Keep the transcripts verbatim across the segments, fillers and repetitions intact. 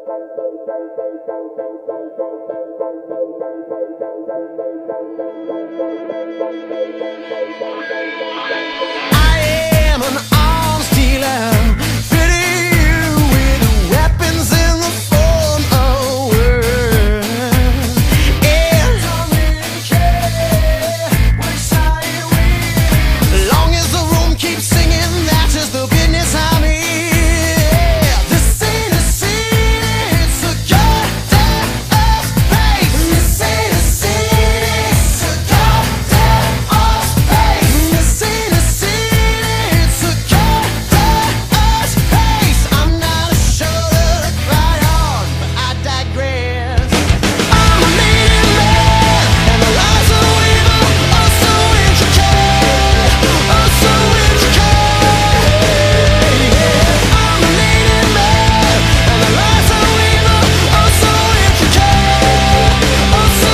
am an arms dealer, fitting you with weapons in the form of words. And I don't really care which side you win, long as the room keeps singing, that's just the business I'm in. This ain't a scene, it's a goddamn space. This ain't a scene, it's a goddamn space. This ain't a scene, it's a goddamn space. I'm not a shoulder to cry on, but I digress. I'm a leading man, and the lies of the weaver are so intricate, are so intricate. I'm a leading man, and the lies of the weaver are so intricate, are so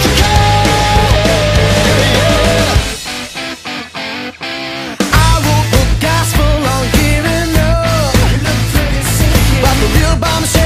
intricate. I wrote the gospel on giving up, but the real bomb